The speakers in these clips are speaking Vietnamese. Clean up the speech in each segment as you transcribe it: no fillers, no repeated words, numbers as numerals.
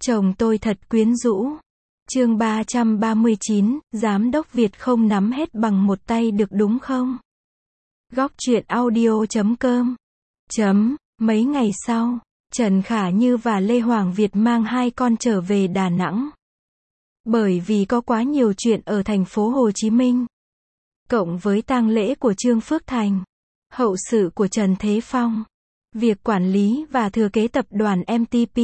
Chồng tôi thật quyến rũ. Chương 339, Giám đốc Việt không nắm hết bằng một tay được đúng không? Góc truyện audio.com. Mấy ngày sau, Trần Khả Như và Lê Hoàng Việt mang hai con trở về Đà Nẵng. Bởi vì có quá nhiều chuyện ở thành phố Hồ Chí Minh. Cộng với tang lễ của Trương Phước Thành, hậu sự của Trần Thế Phong, việc quản lý và thừa kế tập đoàn MTP,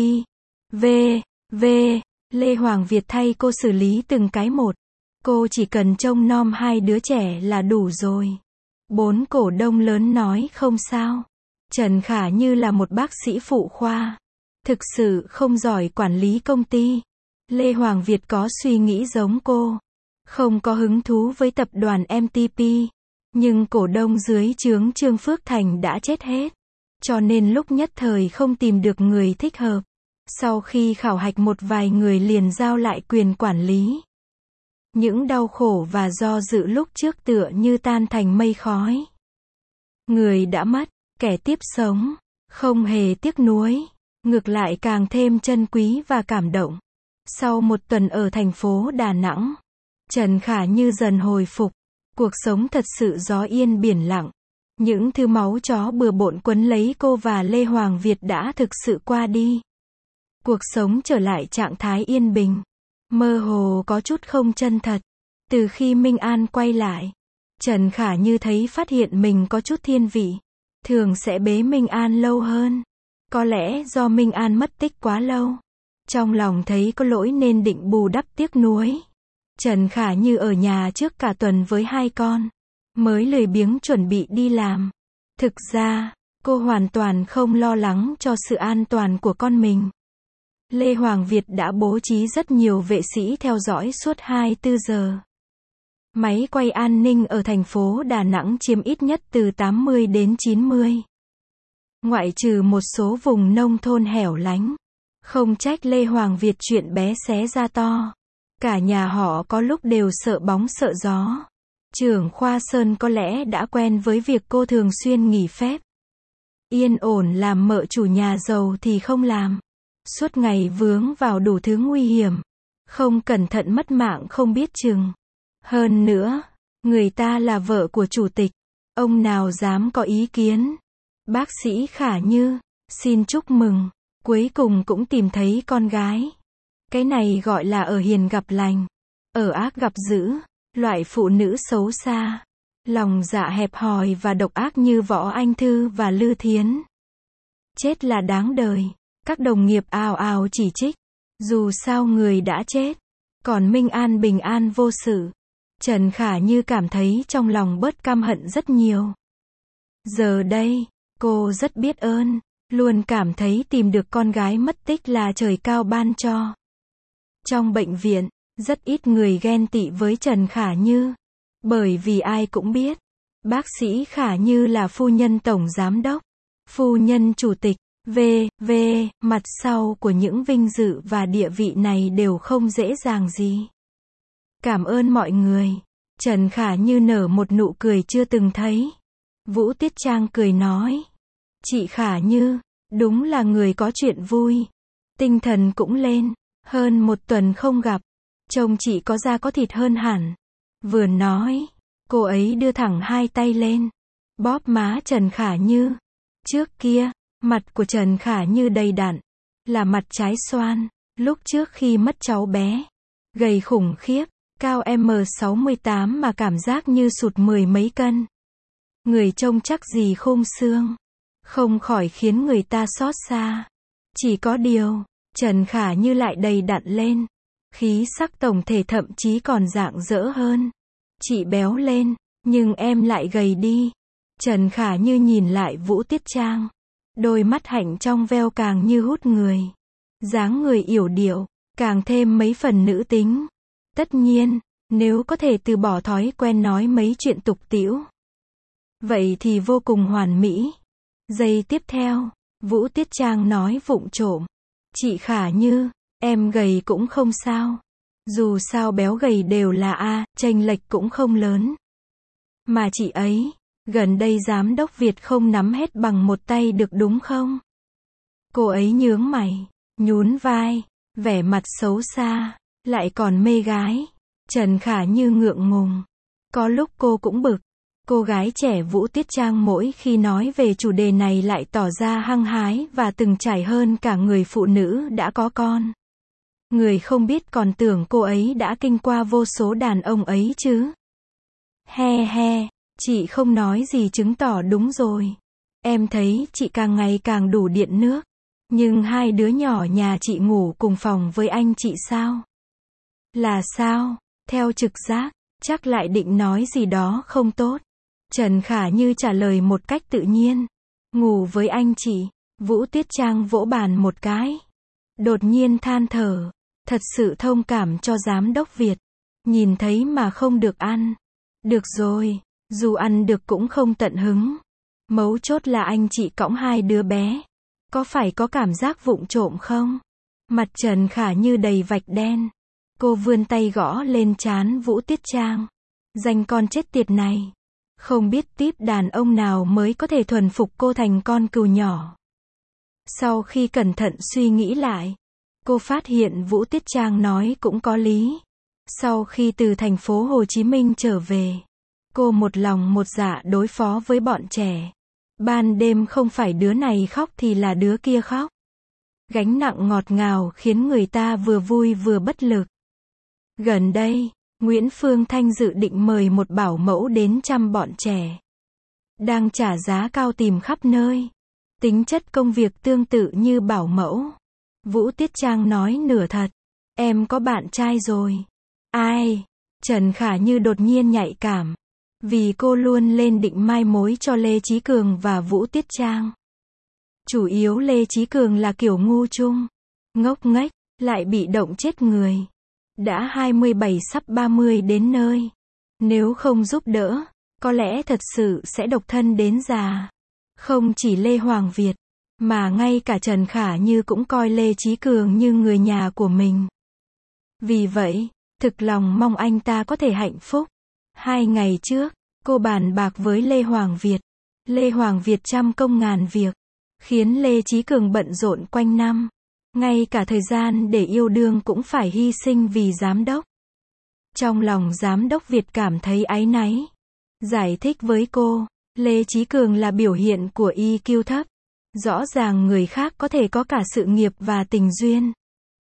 v.v. Lê Hoàng Việt thay cô xử lý từng cái một. Cô chỉ cần trông nom hai đứa trẻ là đủ rồi. 4 cổ đông lớn nói không sao. Trần Khả Như là một bác sĩ phụ khoa, thực sự không giỏi quản lý công ty. Lê Hoàng Việt có suy nghĩ giống cô, không có hứng thú với tập đoàn MTP. Nhưng cổ đông dưới trướng Trương Phước Thành đã chết hết, cho nên lúc nhất thời không tìm được người thích hợp. Sau khi khảo hạch một vài người liền giao lại quyền quản lý. Những đau khổ và do dự lúc trước tựa như tan thành mây khói. Người đã mất, kẻ tiếp sống, không hề tiếc nuối, ngược lại càng thêm trân quý và cảm động. Sau một tuần ở thành phố Đà Nẵng, Trần Khả Như dần hồi phục, cuộc sống thật sự gió yên biển lặng. Những thứ máu chó bừa bộn quấn lấy cô và Lê Hoàng Việt đã thực sự qua đi. Cuộc sống trở lại trạng thái yên bình, mơ hồ có chút không chân thật. Từ khi Minh An quay lại, Trần Khả Như thấy phát hiện mình có chút thiên vị, thường sẽ bế Minh An lâu hơn. Có lẽ do Minh An mất tích quá lâu, trong lòng thấy có lỗi nên định bù đắp tiếc nuối. Trần Khả Như ở nhà trước cả tuần với hai con, mới lười biếng chuẩn bị đi làm. Thực ra, cô hoàn toàn không lo lắng cho sự an toàn của con mình. Lê Hoàng Việt đã bố trí rất nhiều vệ sĩ theo dõi suốt 24 giờ. Máy quay an ninh ở thành phố Đà Nẵng chiếm ít nhất từ 80 đến 90. Ngoại trừ một số vùng nông thôn hẻo lánh. Không trách Lê Hoàng Việt chuyện bé xé ra to. Cả nhà họ có lúc đều sợ bóng sợ gió. Trưởng khoa Sơn có lẽ đã quen với việc cô thường xuyên nghỉ phép. Yên ổn làm mợ chủ nhà giàu thì không làm. Suốt ngày vướng vào đủ thứ nguy hiểm. Không cẩn thận mất mạng không biết chừng. Hơn nữa, người ta là vợ của chủ tịch. Ông nào dám có ý kiến. Bác sĩ Khả Như, xin chúc mừng. Cuối cùng cũng tìm thấy con gái. Cái này gọi là ở hiền gặp lành, ở ác gặp dữ. Loại phụ nữ xấu xa, lòng dạ hẹp hòi và độc ác như Võ Anh Thư và Lư Thiến. Chết là đáng đời. Các đồng nghiệp ào ào chỉ trích. Dù sao người đã chết, còn Minh An bình an vô sự. Trần Khả Như cảm thấy trong lòng bớt căm hận rất nhiều. Giờ đây, cô rất biết ơn, luôn cảm thấy tìm được con gái mất tích là trời cao ban cho. Trong bệnh viện, rất ít người ghen tị với Trần Khả Như. Bởi vì ai cũng biết, bác sĩ Khả Như là phu nhân tổng giám đốc, phu nhân chủ tịch, v.v. Mặt sau của những vinh dự và địa vị này đều không dễ dàng gì. Cảm ơn mọi người. Trần Khả Như nở một nụ cười chưa từng thấy. Vũ Tiết Trang cười nói. Chị Khả Như, đúng là người có chuyện vui. Tinh thần cũng lên. Hơn một tuần không gặp. Trông chị có da có thịt hơn hẳn. Vừa nói, cô ấy đưa thẳng hai tay lên. Bóp má Trần Khả Như. Trước kia, mặt của Trần Khả Như đầy đặn. Là mặt trái xoan. Lúc trước khi mất cháu bé. Gầy khủng khiếp. Cao M68 mà cảm giác như sụt 10 mấy cân. Người trông chắc gì khung xương. Không khỏi khiến người ta xót xa. Chỉ có điều, Trần Khả Như lại đầy đặn lên. Khí sắc tổng thể thậm chí còn rạng rỡ hơn. Chị béo lên, nhưng em lại gầy đi. Trần Khả Như nhìn lại Vũ Tiết Trang. Đôi mắt hạnh trong veo càng như hút người. Dáng người yểu điệu, càng thêm mấy phần nữ tính. Tất nhiên, nếu có thể từ bỏ thói quen nói mấy chuyện tục tĩu, vậy thì vô cùng hoàn mỹ. Giây tiếp theo, Vũ Tiết Trang nói vụng trộm. Chị Khả Như, em gầy cũng không sao. Dù sao béo gầy đều là chênh lệch cũng không lớn. Mà chị ấy, gần đây giám đốc Việt không nắm hết bằng một tay được đúng không? Cô ấy nhướng mày, nhún vai. vẻ mặt xấu xa, lại còn mê gái. Trần Khả Như ngượng ngùng. Có lúc cô cũng bực. Cô gái trẻ Vũ Tiết Trang mỗi khi nói về chủ đề này lại tỏ ra hăng hái và từng trải hơn cả người phụ nữ đã có con. Người không biết còn tưởng cô ấy đã kinh qua vô số đàn ông ấy chứ. He he, chị không nói gì chứng tỏ đúng rồi. Em thấy chị càng ngày càng đủ điện nước. Nhưng hai đứa nhỏ nhà chị ngủ cùng phòng với anh chị sao? Là sao? Theo trực giác, chắc lại định nói gì đó không tốt. Trần Khả Như trả lời một cách tự nhiên. Ngủ với anh chị. Vũ Tiết Trang vỗ bàn một cái. Đột nhiên than thở. Thật sự thông cảm cho giám đốc Việt. Nhìn thấy mà không được ăn. Được rồi, dù ăn được cũng không tận hứng. Mấu chốt là anh chị cõng hai đứa bé. Có phải có cảm giác vụng trộm không? Mặt Trần Khả Như đầy vạch đen. Cô vươn tay gõ lên trán Vũ Tiết Trang. Danh con chết tiệt này. Không biết típ đàn ông nào mới có thể thuần phục cô thành con cừu nhỏ. Sau khi cẩn thận suy nghĩ lại, cô phát hiện Vũ Tiết Trang nói cũng có lý. Sau khi từ thành phố Hồ Chí Minh trở về, cô một lòng một dạ đối phó với bọn trẻ. Ban đêm không phải đứa này khóc thì là đứa kia khóc. Gánh nặng ngọt ngào khiến người ta vừa vui vừa bất lực. Gần đây, Nguyễn Phương Thanh dự định mời một bảo mẫu đến chăm bọn trẻ. Đang trả giá cao tìm khắp nơi. Tính chất công việc tương tự như bảo mẫu. Vũ Tiết Trang nói nửa thật. Em có bạn trai rồi. Ai? Trần Khả Như đột nhiên nhạy cảm. Vì cô luôn lên định mai mối cho Lê Chí Cường và Vũ Tiết Trang. Chủ yếu Lê Chí Cường là kiểu ngu chung. Ngốc nghếch, lại bị động chết người. Đã 27 sắp 30 đến nơi. Nếu không giúp đỡ, có lẽ thật sự sẽ độc thân đến già. Không chỉ Lê Hoàng Việt, mà ngay cả Trần Khả Như cũng coi Lê Chí Cường như người nhà của mình. Vì vậy, thực lòng mong anh ta có thể hạnh phúc. 2 ngày trước, cô bàn bạc với Lê Hoàng Việt. Lê Hoàng Việt trăm công ngàn việc, khiến Lê Chí Cường bận rộn quanh năm. Ngay cả thời gian để yêu đương cũng phải hy sinh vì giám đốc. Trong lòng giám đốc Việt cảm thấy áy náy. Giải thích với cô, Lê Chí Cường là biểu hiện của EQ thấp. Rõ ràng người khác có thể có cả sự nghiệp và tình duyên.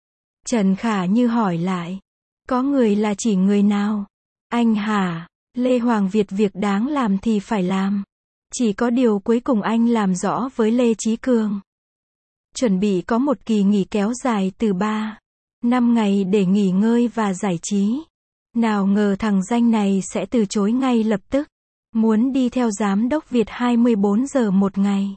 Trần Khả Như hỏi lại. Có người là chỉ người nào? Anh hả? Lê Hoàng Việt việc đáng làm thì phải làm. Chỉ có điều cuối cùng anh làm rõ với Lê Chí Cường. Chuẩn bị có một kỳ nghỉ kéo dài từ 3-5 ngày để nghỉ ngơi và giải trí. Nào ngờ thằng danh này sẽ từ chối ngay lập tức. Muốn đi theo giám đốc Việt 24 giờ một ngày.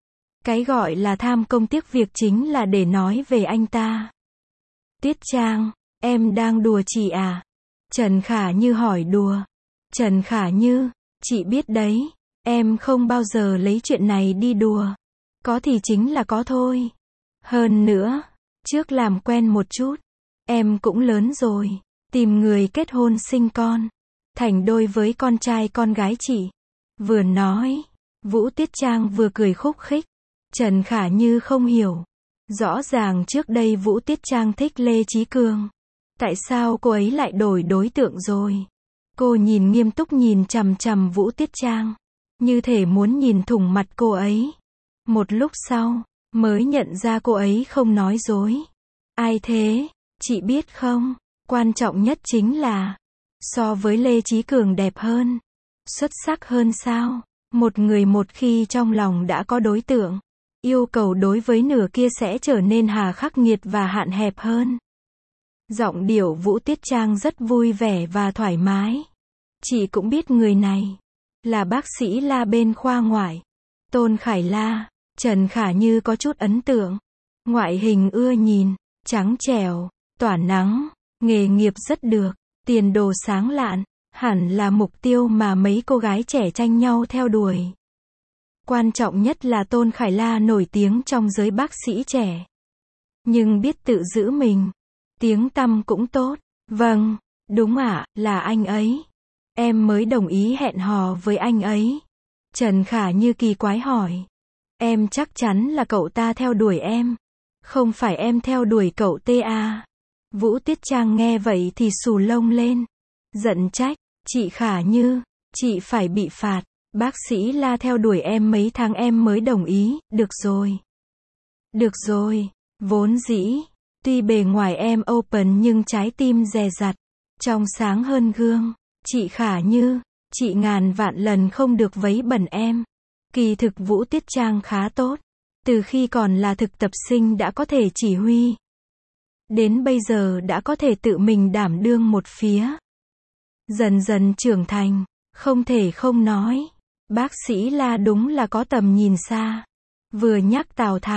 Cái gọi là tham công tiếc việc chính là để nói về anh ta. Tiết Trang, em đang đùa chị à? Trần Khả Như hỏi đùa. Trần Khả Như, chị biết đấy, em không bao giờ lấy chuyện này đi đùa. Có thì chính là có thôi. Hơn nữa, trước làm quen một chút, em cũng lớn rồi, tìm người kết hôn sinh con, thành đôi với con trai con gái chị. Vừa nói, Vũ Tiết Trang vừa cười khúc khích. Trần Khả Như không hiểu. Rõ ràng trước đây Vũ Tiết Trang thích Lê Chí Cường. Tại sao cô ấy lại đổi đối tượng rồi? Cô nhìn nghiêm túc nhìn chằm chằm Vũ Tiết Trang. Như thể muốn nhìn thủng mặt cô ấy. Một lúc sau, mới nhận ra cô ấy không nói dối. Ai thế? Chị biết không? Quan trọng nhất chính là, so với Lê Chí Cường đẹp hơn, xuất sắc hơn sao? Một người một khi trong lòng đã có đối tượng, yêu cầu đối với nửa kia sẽ trở nên hà khắc nghiệt và hạn hẹp hơn. Giọng điệu Vũ Tiết Trang rất vui vẻ và thoải mái. Chị cũng biết người này là bác sĩ La bên khoa ngoại, Tôn Khải La. Trần Khả Như có chút ấn tượng. Ngoại hình ưa nhìn, trắng trẻo, tỏa nắng, nghề nghiệp rất được, tiền đồ sáng lạn, hẳn là mục tiêu mà mấy cô gái trẻ tranh nhau theo đuổi. Quan trọng nhất là Tôn Khải La nổi tiếng trong giới bác sĩ trẻ. Nhưng biết tự giữ mình. Tiếng tăm cũng tốt. Vâng, đúng ạ, là anh ấy. Em mới đồng ý hẹn hò với anh ấy. Trần Khả Như kỳ quái hỏi. Em chắc chắn là cậu ta theo đuổi em. Không phải em theo đuổi cậu ta. Vũ Tiết Trang nghe vậy thì xù lông lên. Giận trách, chị Khả Như, chị phải bị phạt. Bác sĩ La theo đuổi em mấy tháng em mới đồng ý, được rồi. Được rồi, vốn dĩ, tuy bề ngoài em open nhưng trái tim dè dặt, trong sáng hơn gương. Chị Khả Như, chị ngàn vạn lần không được vấy bẩn em. Kỳ thực Vũ Tiết Trang khá tốt. Từ khi còn là thực tập sinh đã có thể chỉ huy. Đến bây giờ đã có thể tự mình đảm đương một phía. Dần dần trưởng thành, không thể không nói. Bác sĩ La đúng là có tầm nhìn xa. Vừa nhắc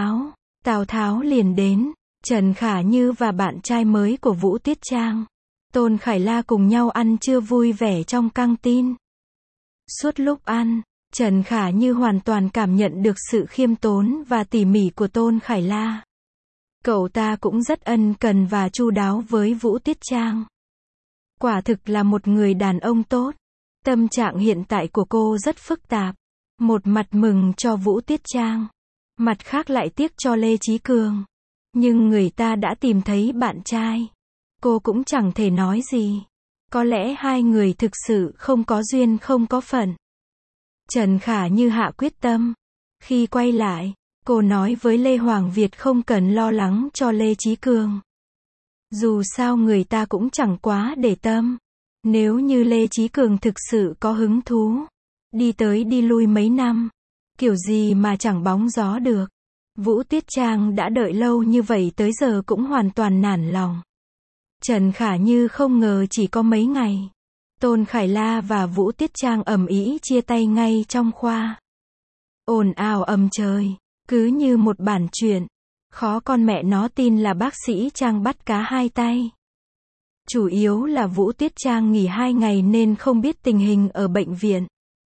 Tào Tháo liền đến. Trần Khả Như và bạn trai mới của Vũ Tiết Trang, Tôn Khải La cùng nhau ăn trưa vui vẻ trong căng tin. Suốt lúc ăn, Trần Khả Như hoàn toàn cảm nhận được sự khiêm tốn và tỉ mỉ của Tôn Khải La. Cậu ta cũng rất ân cần và chu đáo với Vũ Tiết Trang. Quả thực là một người đàn ông tốt. Tâm trạng hiện tại của cô rất phức tạp. Một mặt mừng cho Vũ Tiết Trang, mặt khác lại tiếc cho Lê Chí Cường. Nhưng người ta đã tìm thấy bạn trai. Cô cũng chẳng thể nói gì. Có lẽ hai người thực sự không có duyên không có phận. Trần Khả Như hạ quyết tâm. Khi quay lại, cô nói với Lê Hoàng Việt không cần lo lắng cho Lê Chí Cường. Dù sao người ta cũng chẳng quá để tâm. Nếu như Lê Chí Cường thực sự có hứng thú, đi tới đi lui mấy năm, kiểu gì mà chẳng bóng gió được. Vũ Tiết Trang đã đợi lâu như vậy tới giờ cũng hoàn toàn nản lòng. Trần Khả Như không ngờ chỉ có mấy ngày, Tôn Khải La và Vũ Tiết Trang ầm ĩ chia tay ngay trong khoa. Ồn ào ầm trời, cứ như một bản truyện. Khó con mẹ nó tin là bác sĩ Trang bắt cá hai tay. Chủ yếu là Vũ Tiết Trang nghỉ 2 ngày nên không biết tình hình ở bệnh viện.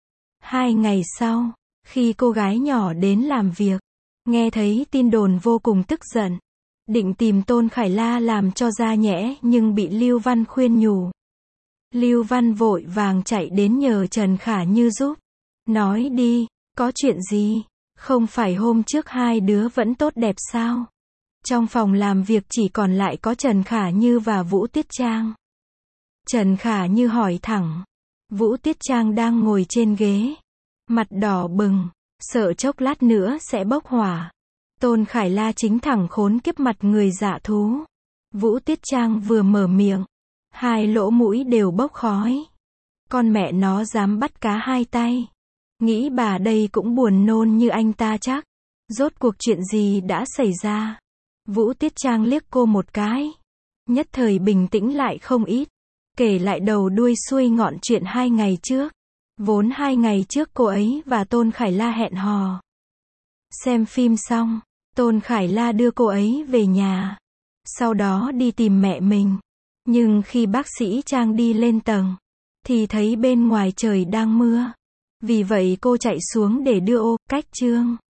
2 ngày sau, khi cô gái nhỏ đến làm việc, nghe thấy tin đồn vô cùng tức giận. Định tìm Tôn Khải La làm cho ra nhẽ nhưng bị Lưu Văn khuyên nhủ. Lưu Văn vội vàng chạy đến nhờ Trần Khả Như giúp. Nói đi, có chuyện gì? Không phải hôm trước hai đứa vẫn tốt đẹp sao? Trong phòng làm việc chỉ còn lại có Trần Khả Như và Vũ Tiết Trang. Trần Khả Như hỏi thẳng. Vũ Tiết Trang đang ngồi trên ghế, mặt đỏ bừng, sợ chốc lát nữa sẽ bốc hỏa. Tôn Khải La chính thẳng khốn kiếp mặt người dạ thú. Vũ Tiết Trang vừa mở miệng, hai lỗ mũi đều bốc khói. Con mẹ nó dám bắt cá hai tay. Nghĩ bà đây cũng buồn nôn như anh ta chắc. Rốt cuộc chuyện gì đã xảy ra? Vũ Tiết Trang liếc cô một cái. Nhất thời bình tĩnh lại không ít. Kể lại đầu đuôi xuôi ngọn chuyện 2 ngày trước. Vốn 2 ngày trước cô ấy và Tôn Khải La hẹn hò. Xem phim xong, Tôn Khải La đưa cô ấy về nhà. Sau đó đi tìm mẹ mình. Nhưng khi bác sĩ Trang đi lên tầng, thì thấy bên ngoài trời đang mưa. Vì vậy cô chạy xuống để đưa ô, cách Trương.